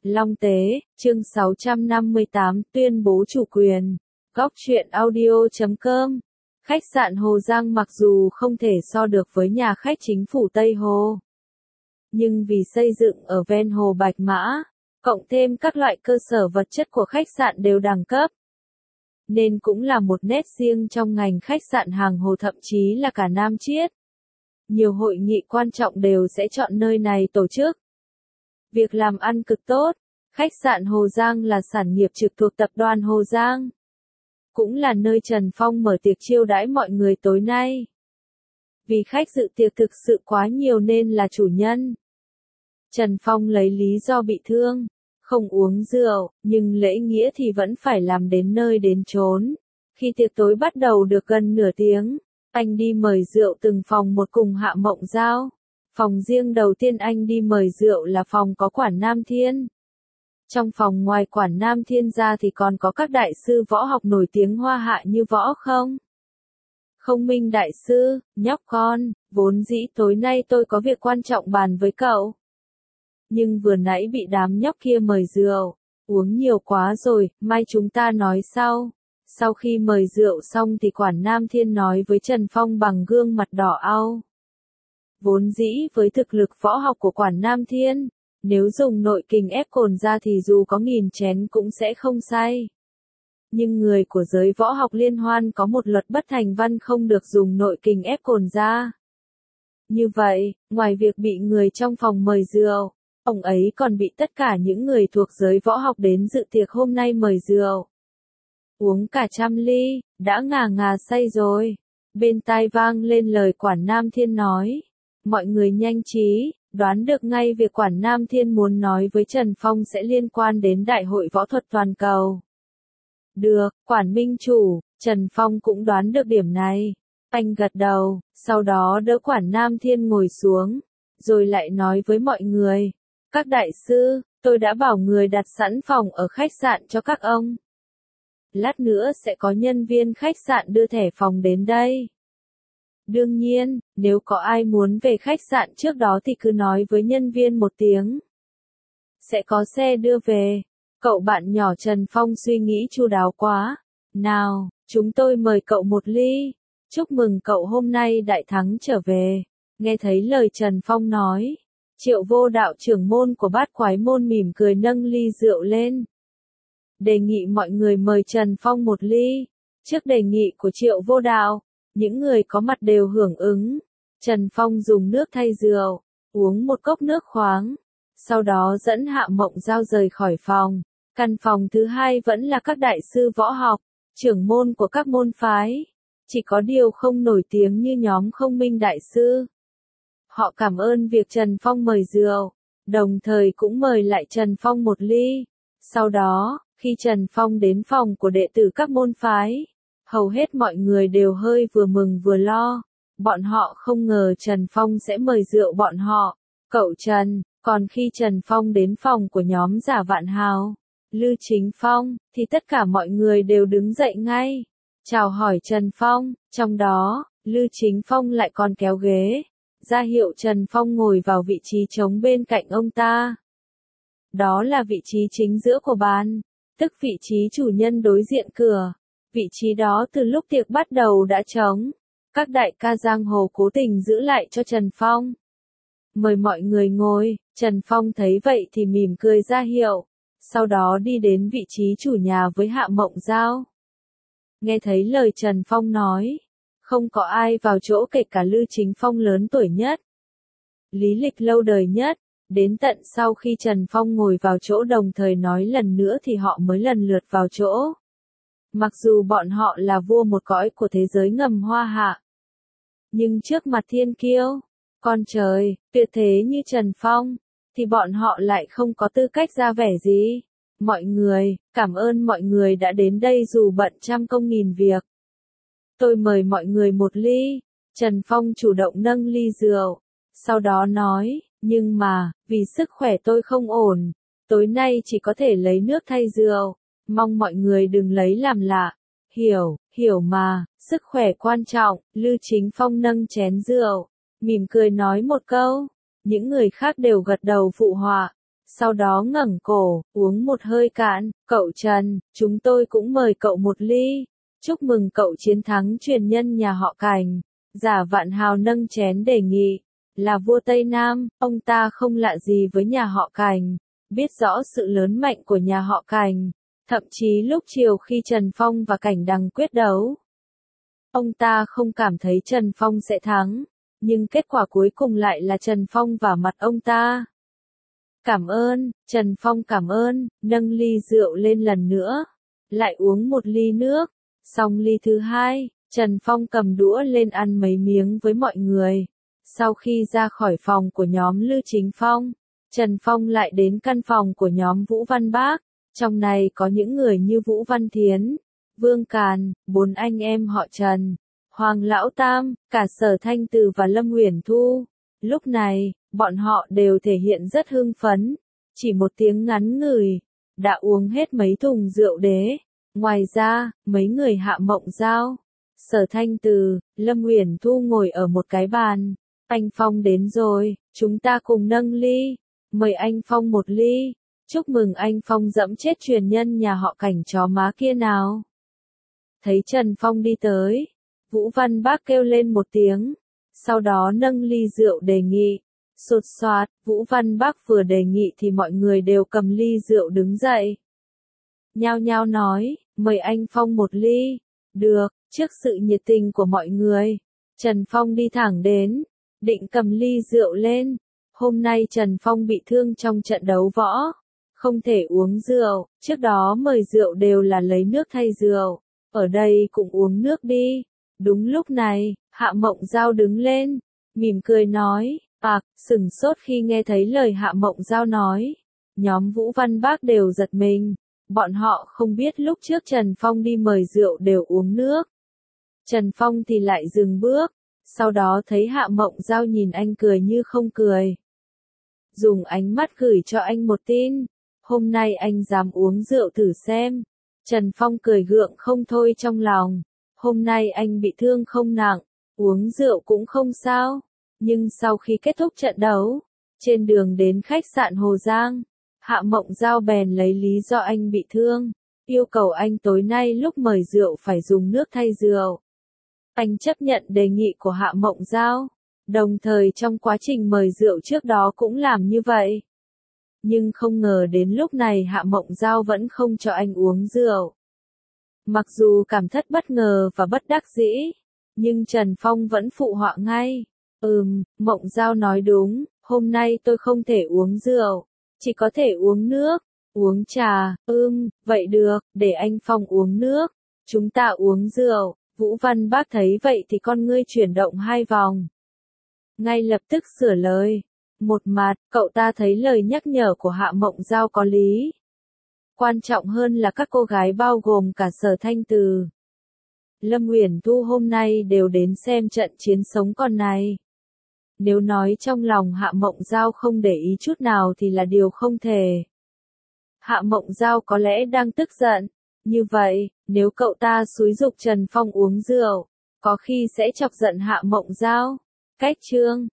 Long Tế, chương 658, tuyên bố chủ quyền. Góc truyện audio.com. Khách sạn Hồ Giang mặc dù không thể so được với nhà khách chính phủ Tây Hồ, nhưng vì xây dựng ở ven hồ Bạch Mã, cộng thêm các loại cơ sở vật chất của khách sạn đều đẳng cấp, nên cũng là một nét riêng trong ngành khách sạn hàng hồ, thậm chí là cả Nam Chiết. Nhiều hội nghị quan trọng đều sẽ chọn nơi này tổ chức. Việc làm ăn cực tốt. Khách sạn Hồ Giang là sản nghiệp trực thuộc tập đoàn Hồ Giang, cũng là nơi Trần Phong mở tiệc chiêu đãi mọi người tối nay. Vì khách dự tiệc thực sự quá nhiều nên là chủ nhân Trần Phong lấy lý do bị thương, không uống rượu, nhưng lễ nghĩa thì vẫn phải làm đến nơi đến chốn. Khi tiệc tối bắt đầu được gần nửa tiếng, anh đi mời rượu từng phòng một cùng Hạ Mộng Giao. Phòng riêng đầu tiên anh đi mời rượu là phòng có Quản Nam Thiên. Trong phòng ngoài Quản Nam Thiên ra thì còn có các đại sư võ học nổi tiếng Hoa Hạ như Võ Không Minh đại sư, nhóc con, vốn dĩ tối nay tôi có việc quan trọng bàn với cậu. Nhưng vừa nãy bị đám nhóc kia mời rượu, uống nhiều quá rồi, mai chúng ta nói sau. Sau khi mời rượu xong thì Quản Nam Thiên nói với Trần Phong bằng gương mặt đỏ au. Vốn dĩ với thực lực võ học của Quản Nam Thiên, nếu dùng nội kình ép cồn ra thì dù có 1000 chén cũng sẽ không say. Nhưng người của giới võ học liên hoan có một luật bất thành văn không được dùng nội kình ép cồn ra. Như vậy, ngoài việc bị người trong phòng mời rượu, ông ấy còn bị tất cả những người thuộc giới võ học đến dự tiệc hôm nay mời rượu. Uống cả 100 ly, đã ngà say rồi. Bên tai vang lên lời Quản Nam Thiên nói. Mọi người nhanh trí, đoán được ngay việc Quản Nam Thiên muốn nói với Trần Phong sẽ liên quan đến Đại hội Võ thuật Toàn cầu. Được, Quản Minh Chủ, Trần Phong cũng đoán được điểm này. Anh gật đầu, sau đó đỡ Quản Nam Thiên ngồi xuống, rồi lại nói với mọi người. Các đại sư, tôi đã bảo người đặt sẵn phòng ở khách sạn cho các ông. Lát nữa sẽ có nhân viên khách sạn đưa thẻ phòng đến đây. Đương nhiên, nếu có ai muốn về khách sạn trước đó thì cứ nói với nhân viên một tiếng. Sẽ có xe đưa về. Cậu bạn nhỏ Trần Phong suy nghĩ chu đáo quá. Nào, chúng tôi mời cậu một ly. Chúc mừng cậu hôm nay đại thắng trở về. Nghe thấy lời Trần Phong nói, Triệu Vô Đạo trưởng môn của Bát Quái môn mỉm cười nâng ly rượu lên. Đề nghị mọi người mời Trần Phong một ly. Trước đề nghị của Triệu Vô Đạo, những người có mặt đều hưởng ứng. Trần Phong dùng nước thay rượu, uống một cốc nước khoáng. Sau đó dẫn Hạ Mộng Giao rời khỏi phòng. Căn phòng thứ hai vẫn là các đại sư võ học, trưởng môn của các môn phái. Chỉ có điều không nổi tiếng như nhóm Không Minh đại sư. Họ cảm ơn việc Trần Phong mời rượu, đồng thời cũng mời lại Trần Phong một ly. Sau đó, khi Trần Phong đến phòng của đệ tử các môn phái, hầu hết mọi người đều hơi vừa mừng vừa lo. Bọn họ không ngờ Trần Phong sẽ mời rượu bọn họ. Cậu Trần, còn khi Trần Phong đến phòng của nhóm Giả Vạn Hào, Lư Chính Phong, thì tất cả mọi người đều đứng dậy ngay. Chào hỏi Trần Phong, trong đó, Lư Chính Phong lại còn kéo ghế, ra hiệu Trần Phong ngồi vào vị trí trống bên cạnh ông ta. Đó là vị trí chính giữa của bàn, tức vị trí chủ nhân đối diện cửa. Vị trí đó từ lúc tiệc bắt đầu đã trống. Các đại ca giang hồ cố tình giữ lại cho Trần Phong. Mời mọi người ngồi, Trần Phong thấy vậy thì mỉm cười ra hiệu. Sau đó đi đến vị trí chủ nhà với Hạ Mộng Giao. Nghe thấy lời Trần Phong nói, không có ai vào chỗ kể cả Lư Chính Phong lớn tuổi nhất, lý lịch lâu đời nhất. Đến tận sau khi Trần Phong ngồi vào chỗ đồng thời nói lần nữa thì họ mới lần lượt vào chỗ. Mặc dù bọn họ là vua một cõi của thế giới ngầm Hoa Hạ, nhưng trước mặt thiên kiêu, con trời, tuyệt thế như Trần Phong, thì bọn họ lại không có tư cách ra vẻ gì. Mọi người, cảm ơn mọi người đã đến đây dù bận trăm công nghìn việc. Tôi mời mọi người một ly. Trần Phong chủ động nâng ly rượu, sau đó nói, nhưng mà, vì sức khỏe tôi không ổn, tối nay chỉ có thể lấy nước thay rượu. Mong mọi người đừng lấy làm lạ. Hiểu mà, sức khỏe quan trọng. Lư Chính Phong nâng chén rượu, mỉm cười nói một câu. Những người khác đều gật đầu phụ họa. Sau đó ngẩng cổ, uống một hơi cạn, cậu Trần, chúng tôi cũng mời cậu một ly. Chúc mừng cậu chiến thắng truyền nhân nhà họ Cảnh. Giả Vạn Hào nâng chén đề nghị. Là vua Tây Nam, ông ta không lạ gì với nhà họ Cảnh, biết rõ sự lớn mạnh của nhà họ Cảnh. Thậm chí lúc chiều khi Trần Phong và Cảnh Đằng quyết đấu, ông ta không cảm thấy Trần Phong sẽ thắng, nhưng kết quả cuối cùng lại là Trần Phong vả mặt ông ta. Cảm ơn, Trần Phong cảm ơn, nâng ly rượu lên lần nữa, lại uống một ly nước, xong ly thứ hai, Trần Phong cầm đũa lên ăn mấy miếng với mọi người. Sau khi ra khỏi phòng của nhóm Lư Chính Phong, Trần Phong lại đến căn phòng của nhóm Vũ Văn Bác, trong này có những người như Vũ Văn Thiến, Vương Càn, 4 anh em họ Trần, Hoàng Lão Tam, cả Sở Thanh Từ và Lâm Uyển Thu. Lúc này, bọn họ đều thể hiện rất hưng phấn, chỉ một tiếng ngắn ngủi, đã uống hết mấy thùng rượu đế. Ngoài ra, mấy người Hạ Mộng Giao, Sở Thanh Từ, Lâm Uyển Thu ngồi ở một cái bàn. Anh Phong đến rồi, chúng ta cùng nâng ly, mời anh Phong một ly, chúc mừng anh Phong dẫm chết truyền nhân nhà họ Cảnh chó má kia nào. Thấy Trần Phong đi tới, Vũ Văn Bác kêu lên một tiếng, sau đó nâng ly rượu đề nghị. Sột soạt, Vũ Văn Bác vừa đề nghị thì mọi người đều cầm ly rượu đứng dậy. Nhao nhao nói, mời anh Phong một ly. Được, trước sự nhiệt tình của mọi người, Trần Phong đi thẳng đến, định cầm ly rượu lên. Hôm nay Trần Phong bị thương trong trận đấu võ, không thể uống rượu, trước đó mời rượu đều là lấy nước thay rượu, ở đây cũng uống nước đi. Đúng lúc này, Hạ Mộng Giao đứng lên, mỉm cười nói, sửng sốt khi nghe thấy lời Hạ Mộng Giao nói. Nhóm Vũ Văn Bác đều giật mình, bọn họ không biết lúc trước Trần Phong đi mời rượu đều uống nước. Trần Phong thì lại dừng bước, sau đó thấy Hạ Mộng Giao nhìn anh cười như không cười. Dùng ánh mắt gửi cho anh một tin, hôm nay anh dám uống rượu thử xem. Trần Phong cười gượng không thôi trong lòng, hôm nay anh bị thương không nặng, uống rượu cũng không sao. Nhưng sau khi kết thúc trận đấu, trên đường đến khách sạn Hồ Giang, Hạ Mộng Giao bèn lấy lý do anh bị thương, yêu cầu anh tối nay lúc mời rượu phải dùng nước thay rượu. Anh chấp nhận đề nghị của Hạ Mộng Giao, đồng thời trong quá trình mời rượu trước đó cũng làm như vậy. Nhưng không ngờ đến lúc này Hạ Mộng Giao vẫn không cho anh uống rượu. Mặc dù cảm thất bất ngờ và bất đắc dĩ, nhưng Trần Phong vẫn phụ họa ngay. Mộng Giao nói đúng, hôm nay tôi không thể uống rượu, chỉ có thể uống nước, uống trà, vậy được, để anh Phong uống nước, chúng ta uống rượu. Vũ Văn Bác thấy vậy thì con ngươi chuyển động 2 vòng. Ngay lập tức sửa lời. Một mặt, cậu ta thấy lời nhắc nhở của Hạ Mộng Giao có lý. Quan trọng hơn là các cô gái bao gồm cả Sở Thanh Từ, Lâm Uyển Thu hôm nay đều đến xem trận chiến sống còn này. Nếu nói trong lòng Hạ Mộng Giao không để ý chút nào thì là điều không thể. Hạ Mộng Giao có lẽ đang tức giận. Như vậy, nếu cậu ta xúi giục Trần Phong uống rượu, có khi sẽ chọc giận Hạ Mộng Giao. Cách chương